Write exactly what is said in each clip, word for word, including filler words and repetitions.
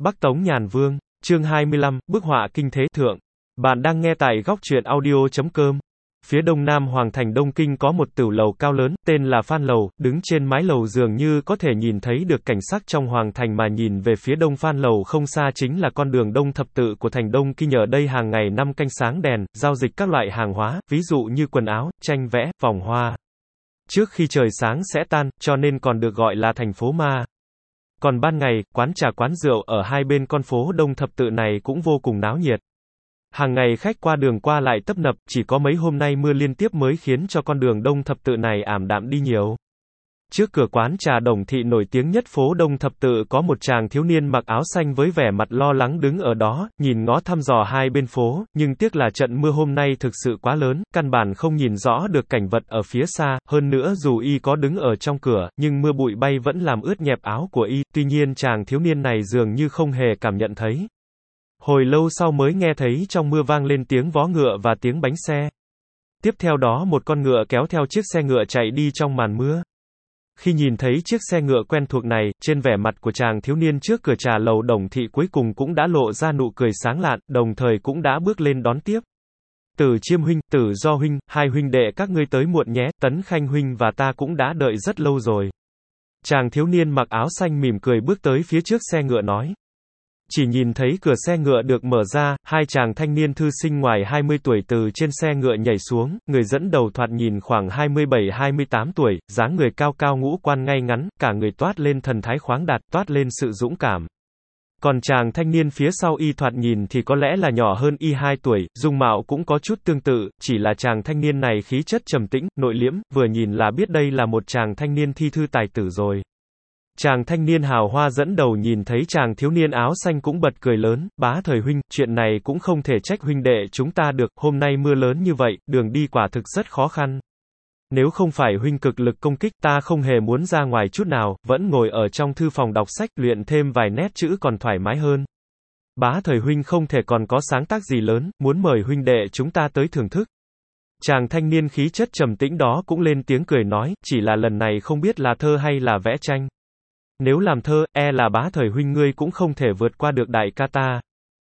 Bắc Tống Nhàn Vương, chương hai mươi lăm, bức họa kinh thế thượng. Bạn đang nghe tại góc truyện audio chấm com. Phía đông nam hoàng thành Đông Kinh có một tửu lầu cao lớn, tên là Phan Lầu, đứng trên mái lầu dường như có thể nhìn thấy được cảnh sắc trong hoàng thành mà nhìn về phía đông Phan Lầu không xa chính là con đường Đông Thập Tự của thành Đông Kinh, ở đây hàng ngày năm canh sáng đèn, giao dịch các loại hàng hóa, ví dụ như quần áo, tranh vẽ, vòng hoa. Trước khi trời sáng sẽ tan, cho nên còn được gọi là thành phố ma. Còn ban ngày, quán trà quán rượu ở hai bên con phố Đông Thập Tự này cũng vô cùng náo nhiệt. Hàng ngày khách qua đường qua lại tấp nập, chỉ có mấy hôm nay mưa liên tiếp mới khiến cho con đường Đông Thập Tự này ảm đạm đi nhiều. Trước cửa quán trà Đồng Thị nổi tiếng nhất phố Đông Thập Tự có một chàng thiếu niên mặc áo xanh với vẻ mặt lo lắng đứng ở đó, nhìn ngó thăm dò hai bên phố, nhưng tiếc là trận mưa hôm nay thực sự quá lớn, căn bản không nhìn rõ được cảnh vật ở phía xa, hơn nữa dù y có đứng ở trong cửa, nhưng mưa bụi bay vẫn làm ướt nhẹp áo của y, tuy nhiên chàng thiếu niên này dường như không hề cảm nhận thấy. Hồi lâu sau mới nghe thấy trong mưa vang lên tiếng vó ngựa và tiếng bánh xe. Tiếp theo đó một con ngựa kéo theo chiếc xe ngựa chạy đi trong màn mưa. Khi nhìn thấy chiếc xe ngựa quen thuộc này, trên vẻ mặt của chàng thiếu niên trước cửa trà lầu Đồng Thị cuối cùng cũng đã lộ ra nụ cười sáng lạn, đồng thời cũng đã bước lên đón tiếp. Tử Chiêm huynh, Tử Do huynh, hai huynh đệ các ngươi tới muộn nhé, Tấn Khanh huynh và ta cũng đã đợi rất lâu rồi. Chàng thiếu niên mặc áo xanh mỉm cười bước tới phía trước xe ngựa nói. Chỉ nhìn thấy cửa xe ngựa được mở ra, hai chàng thanh niên thư sinh ngoài hai mươi tuổi từ trên xe ngựa nhảy xuống, người dẫn đầu thoạt nhìn khoảng hai mươi bảy hai mươi tám tuổi, dáng người cao cao ngũ quan ngay ngắn, cả người toát lên thần thái khoáng đạt, toát lên sự dũng cảm. Còn chàng thanh niên phía sau y thoạt nhìn thì có lẽ là nhỏ hơn y hai tuổi, dung mạo cũng có chút tương tự, chỉ là chàng thanh niên này khí chất trầm tĩnh, nội liễm, vừa nhìn là biết đây là một chàng thanh niên thi thư tài tử rồi. Chàng thanh niên hào hoa dẫn đầu nhìn thấy chàng thiếu niên áo xanh cũng bật cười lớn, bá thời huynh, chuyện này cũng không thể trách huynh đệ chúng ta được, hôm nay mưa lớn như vậy, đường đi quả thực rất khó khăn. Nếu không phải huynh cực lực công kích, ta không hề muốn ra ngoài chút nào, vẫn ngồi ở trong thư phòng đọc sách, luyện thêm vài nét chữ còn thoải mái hơn. Bá thời huynh không thể còn có sáng tác gì lớn, muốn mời huynh đệ chúng ta tới thưởng thức. Chàng thanh niên khí chất trầm tĩnh đó cũng lên tiếng cười nói, chỉ là lần này không biết là thơ hay là vẽ tranh. Nếu làm thơ, e là bá thời huynh ngươi cũng không thể vượt qua được đại ca ta.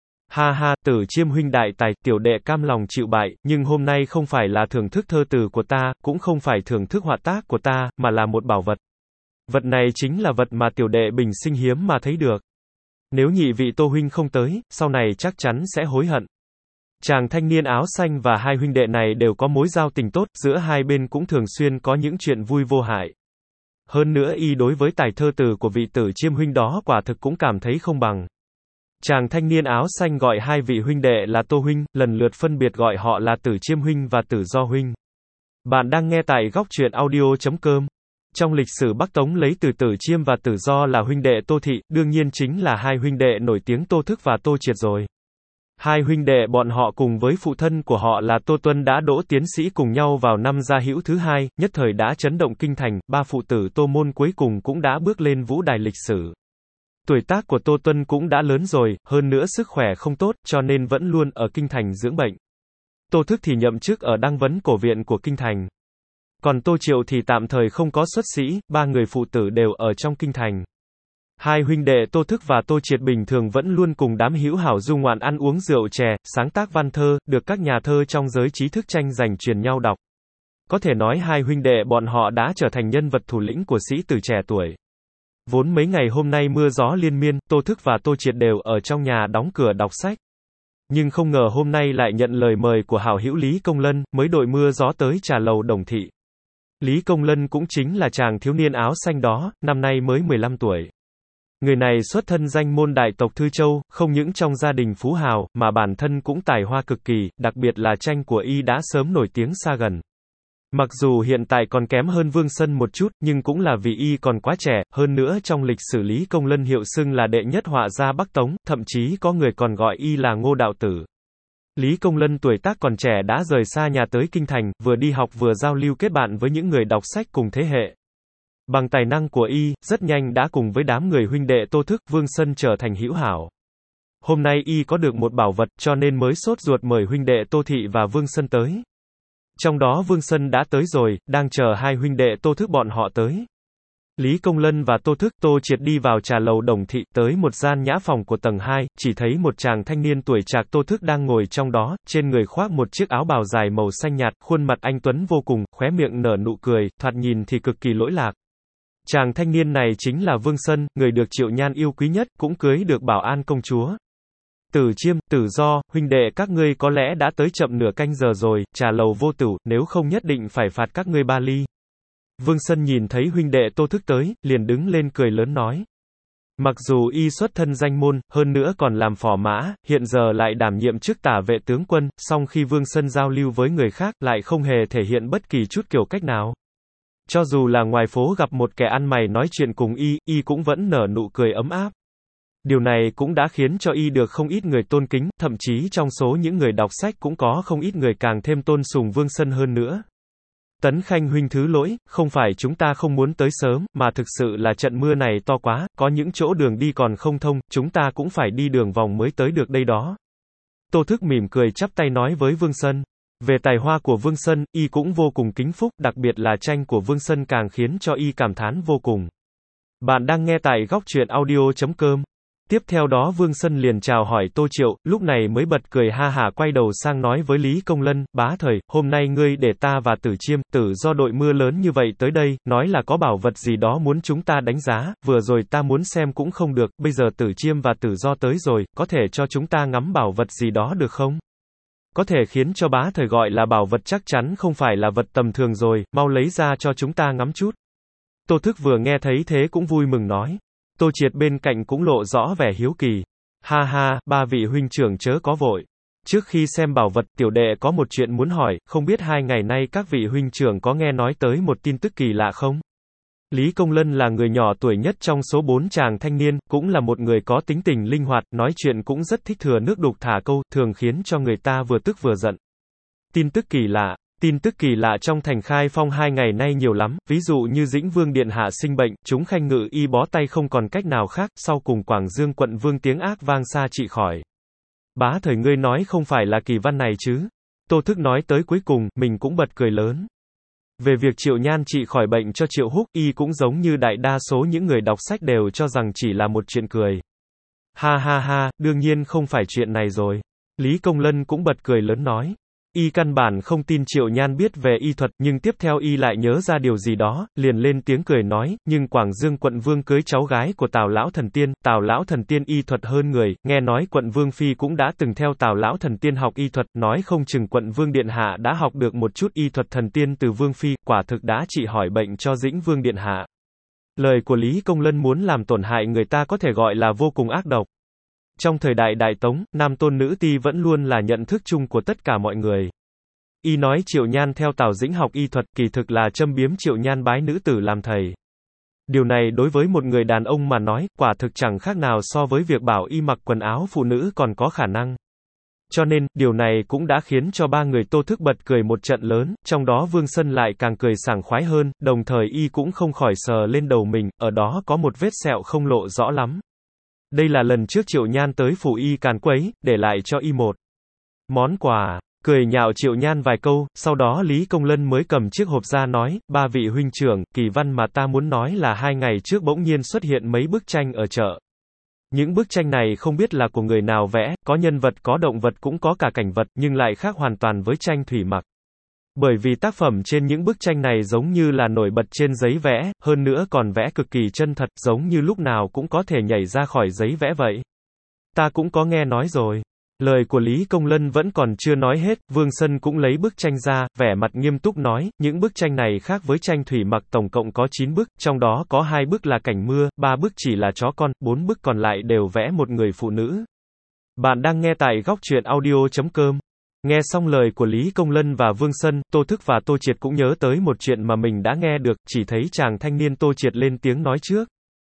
Ha ha, Tử Chiêm huynh đại tài, tiểu đệ cam lòng chịu bại, nhưng hôm nay không phải là thưởng thức thơ từ của ta, cũng không phải thưởng thức họa tác của ta, mà là một bảo vật. Vật này chính là vật mà tiểu đệ bình sinh hiếm mà thấy được. Nếu nhị vị Tô huynh không tới, sau này chắc chắn sẽ hối hận. Chàng thanh niên áo xanh và hai huynh đệ này đều có mối giao tình tốt, giữa hai bên cũng thường xuyên có những chuyện vui vô hại. Hơn nữa y đối với tài thơ từ của vị Tử Chiêm huynh đó quả thực cũng cảm thấy không bằng. Chàng thanh niên áo xanh gọi hai vị huynh đệ là Tô huynh, lần lượt phân biệt gọi họ là Tử Chiêm huynh và Tử Do huynh. Bạn đang nghe tại góc truyện audio chấm com. Trong lịch sử Bắc Tống lấy từ Tử Chiêm và Tử Do là huynh đệ Tô Thị, đương nhiên chính là hai huynh đệ nổi tiếng Tô Thức và Tô Triệt rồi. Hai huynh đệ bọn họ cùng với phụ thân của họ là Tô Tuân đã đỗ tiến sĩ cùng nhau vào năm Gia Hữu thứ hai, nhất thời đã chấn động kinh thành, ba phụ tử Tô Môn cuối cùng cũng đã bước lên vũ đài lịch sử. Tuổi tác của Tô Tuân cũng đã lớn rồi, hơn nữa sức khỏe không tốt, cho nên vẫn luôn ở kinh thành dưỡng bệnh. Tô Thức thì nhậm chức ở Đăng Vấn Cổ Viện của kinh thành. Còn Tô Triệu thì tạm thời không có xuất sĩ, ba người phụ tử đều ở trong kinh thành. Hai huynh đệ Tô Thức và Tô Triệt bình thường vẫn luôn cùng đám hữu hảo du ngoạn ăn uống rượu chè, sáng tác văn thơ, được các nhà thơ trong giới trí thức tranh giành truyền nhau đọc. Có thể nói hai huynh đệ bọn họ đã trở thành nhân vật thủ lĩnh của sĩ tử trẻ tuổi. Vốn mấy ngày hôm nay mưa gió liên miên, Tô Thức và Tô Triệt đều ở trong nhà đóng cửa đọc sách. Nhưng không ngờ hôm nay lại nhận lời mời của hảo hữu Lý Công Lân, mới đội mưa gió tới trà lầu Đồng Thị. Lý Công Lân cũng chính là chàng thiếu niên áo xanh đó, năm nay mới mười lăm tuổi. Người này xuất thân danh môn đại tộc Thư Châu, không những trong gia đình phú hào, mà bản thân cũng tài hoa cực kỳ, đặc biệt là tranh của y đã sớm nổi tiếng xa gần. Mặc dù hiện tại còn kém hơn Vương Sân một chút, nhưng cũng là vì y còn quá trẻ, hơn nữa trong lịch sử Lý Công Lân hiệu xưng là đệ nhất họa gia Bắc Tống, thậm chí có người còn gọi y là Ngô Đạo Tử. Lý Công Lân tuổi tác còn trẻ đã rời xa nhà tới kinh thành, vừa đi học vừa giao lưu kết bạn với những người đọc sách cùng thế hệ. Bằng tài năng của y, rất nhanh đã cùng với đám người huynh đệ Tô Thức, Vương Sân trở thành hữu hảo. Hôm nay y có được một bảo vật, cho nên mới sốt ruột mời huynh đệ Tô Thị và Vương Sân tới. Trong đó Vương Sân đã tới rồi, đang chờ hai huynh đệ Tô Thức bọn họ tới. Lý Công Lân và Tô Thức, Tô Triệt đi vào trà lầu Đồng Thị, tới một gian nhã phòng của tầng hai, chỉ thấy một chàng thanh niên tuổi trạc Tô Thức đang ngồi trong đó, trên người khoác một chiếc áo bào dài màu xanh nhạt, khuôn mặt anh tuấn vô cùng, khóe miệng nở nụ cười, thoạt nhìn thì cực kỳ lỗi lạc. Chàng thanh niên này chính là Vương Sân, người được Triệu Nhan yêu quý nhất, cũng cưới được Bảo An công chúa. Tử Chiêm, Tử Do, huynh đệ các ngươi có lẽ đã tới chậm nửa canh giờ rồi, trà lầu vô tử, nếu không nhất định phải phạt các ngươi ba ly. Vương Sân nhìn thấy huynh đệ Tô Thức tới, liền đứng lên cười lớn nói. Mặc dù y xuất thân danh môn, hơn nữa còn làm phò mã, hiện giờ lại đảm nhiệm chức tả vệ tướng quân, song khi Vương Sân giao lưu với người khác, lại không hề thể hiện bất kỳ chút kiểu cách nào. Cho dù là ngoài phố gặp một kẻ ăn mày nói chuyện cùng y, y cũng vẫn nở nụ cười ấm áp. Điều này cũng đã khiến cho y được không ít người tôn kính, thậm chí trong số những người đọc sách cũng có không ít người càng thêm tôn sùng Vương Sân hơn nữa. Tấn Khanh huynh thứ lỗi, không phải chúng ta không muốn tới sớm, mà thực sự là trận mưa này to quá, có những chỗ đường đi còn không thông, chúng ta cũng phải đi đường vòng mới tới được đây đó. Tô Thức mỉm cười chắp tay nói với Vương Sân. Về tài hoa của Vương Sân, y cũng vô cùng kính phúc, đặc biệt là tranh của Vương Sân càng khiến cho y cảm thán vô cùng. Bạn đang nghe tại góc truyện audio chấm com. Tiếp theo đó Vương Sân liền chào hỏi Tô Triệu, lúc này mới bật cười ha hả quay đầu sang nói với Lý Công Lân, bá thời, hôm nay ngươi để ta và Tử Chiêm, Tử Do đội mưa lớn như vậy tới đây, nói là có bảo vật gì đó muốn chúng ta đánh giá, vừa rồi ta muốn xem cũng không được, bây giờ Tử Chiêm và Tử Do tới rồi, có thể cho chúng ta ngắm bảo vật gì đó được không? Có thể khiến cho bá thời gọi là bảo vật chắc chắn không phải là vật tầm thường rồi, mau lấy ra cho chúng ta ngắm chút. Tô Thức vừa nghe thấy thế cũng vui mừng nói. Tô Triệt bên cạnh cũng lộ rõ vẻ hiếu kỳ. Ha ha, ba vị huynh trưởng chớ có vội. Trước khi xem bảo vật, tiểu đệ có một chuyện muốn hỏi, không biết hai ngày nay các vị huynh trưởng có nghe nói tới một tin tức kỳ lạ không? Lý Công Lân là người nhỏ tuổi nhất trong số bốn chàng thanh niên, cũng là một người có tính tình linh hoạt, nói chuyện cũng rất thích thừa nước đục thả câu, thường khiến cho người ta vừa tức vừa giận. Tin tức kỳ lạ. Tin tức kỳ lạ trong thành Khai Phong hai ngày nay nhiều lắm, ví dụ như Dĩnh Vương Điện Hạ sinh bệnh, chúng Khanh Ngự y bó tay không còn cách nào khác, sau cùng Quảng Dương quận Vương tiếng ác vang xa trị khỏi. Bá thời ngươi nói không phải là kỳ văn này chứ? Tô Thức nói tới cuối cùng, mình cũng bật cười lớn. Về việc Triệu Nhan trị khỏi bệnh cho Triệu Húc, y cũng giống như đại đa số những người đọc sách đều cho rằng chỉ là một chuyện cười. Ha ha ha, đương nhiên không phải chuyện này rồi. Lý Công Lân cũng bật cười lớn nói. Y căn bản không tin Triệu Nhan biết về y thuật, nhưng tiếp theo y lại nhớ ra điều gì đó, liền lên tiếng cười nói, nhưng Quảng Dương quận Vương cưới cháu gái của Tào Lão Thần Tiên, Tào Lão Thần Tiên y thuật hơn người, nghe nói quận Vương Phi cũng đã từng theo Tào Lão Thần Tiên học y thuật, nói không chừng quận Vương Điện Hạ đã học được một chút y thuật thần tiên từ Vương Phi, quả thực đã trị hỏi bệnh cho Dĩnh Vương Điện Hạ. Lời của Lý Công Lân muốn làm tổn hại người ta có thể gọi là vô cùng ác độc. Trong thời đại Đại Tống, nam tôn nữ ti vẫn luôn là nhận thức chung của tất cả mọi người. Y nói Triệu Nhan theo Tào Dĩnh học y thuật, kỳ thực là châm biếm Triệu Nhan bái nữ tử làm thầy. Điều này đối với một người đàn ông mà nói, quả thực chẳng khác nào so với việc bảo y mặc quần áo phụ nữ còn có khả năng. Cho nên, điều này cũng đã khiến cho ba người Tô Thức bật cười một trận lớn, trong đó Vương Sân lại càng cười sảng khoái hơn, đồng thời y cũng không khỏi sờ lên đầu mình, ở đó có một vết sẹo không lộ rõ lắm. Đây là lần trước Triệu Nhan tới phủ y càn quấy, để lại cho y một món quà. Cười nhạo Triệu Nhan vài câu, sau đó Lý Công Lân mới cầm chiếc hộp ra nói, ba vị huynh trưởng, kỳ văn mà ta muốn nói là hai ngày trước bỗng nhiên xuất hiện mấy bức tranh ở chợ. Những bức tranh này không biết là của người nào vẽ, có nhân vật có động vật cũng có cả cảnh vật, nhưng lại khác hoàn toàn với tranh thủy mặc. Bởi vì tác phẩm trên những bức tranh này giống như là nổi bật trên giấy vẽ, hơn nữa còn vẽ cực kỳ chân thật, giống như lúc nào cũng có thể nhảy ra khỏi giấy vẽ vậy. Ta cũng có nghe nói rồi. Lời của Lý Công Lân vẫn còn chưa nói hết, Vương Sân cũng lấy bức tranh ra, vẻ mặt nghiêm túc nói, những bức tranh này khác với tranh thủy mặc tổng cộng có chín bức, trong đó có hai bức là cảnh mưa, ba bức chỉ là chó con, bốn bức còn lại đều vẽ một người phụ nữ. Bạn đang nghe tại góc truyện audio chấm com. Nghe xong lời của Lý Công Lân và Vương Sân, Tô Thức và Tô Triệt cũng nhớ tới một chuyện mà mình đã nghe được, chỉ thấy chàng thanh niên Tô Triệt lên tiếng nói trước.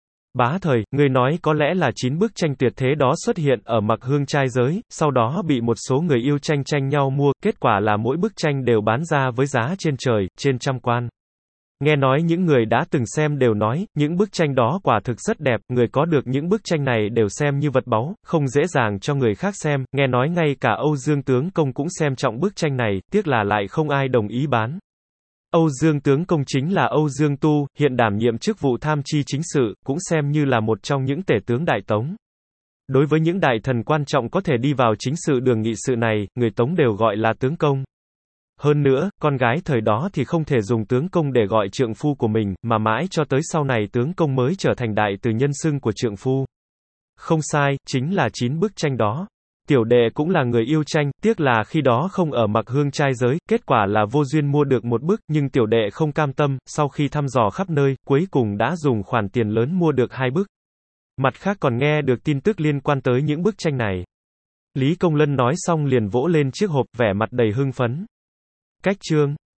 Bá thời, người nói có lẽ là chín bức tranh tuyệt thế đó xuất hiện ở Mặc Hương trai giới, sau đó bị một số người yêu tranh tranh nhau mua, kết quả là mỗi bức tranh đều bán ra với giá trên trời, trên trăm quan. Nghe nói những người đã từng xem đều nói, những bức tranh đó quả thực rất đẹp, người có được những bức tranh này đều xem như vật báu, không dễ dàng cho người khác xem, nghe nói ngay cả Âu Dương Tướng Công cũng xem trọng bức tranh này, tiếc là lại không ai đồng ý bán. Âu Dương tướng công chính là Âu Dương Tu, hiện đảm nhiệm chức vụ tham chi chính sự, cũng xem như là một trong những tể tướng Đại Tống. Đối với những đại thần quan trọng có thể đi vào chính sự đường nghị sự này, người Tống đều gọi là tướng công. Hơn nữa, con gái thời đó thì không thể dùng tướng công để gọi trượng phu của mình, mà mãi cho tới sau này tướng công mới trở thành đại từ nhân xưng của trượng phu. Không sai, chính là chín bức tranh đó. Tiểu đệ cũng là người yêu tranh, tiếc là khi đó không ở Mặc Hương trai giới, kết quả là vô duyên mua được một bức, nhưng tiểu đệ không cam tâm, sau khi thăm dò khắp nơi, cuối cùng đã dùng khoản tiền lớn mua được hai bức. Mặt khác còn nghe được tin tức liên quan tới những bức tranh này. Lý Công Lân nói xong liền vỗ lên chiếc hộp, vẻ mặt đầy hưng phấn. Cách chương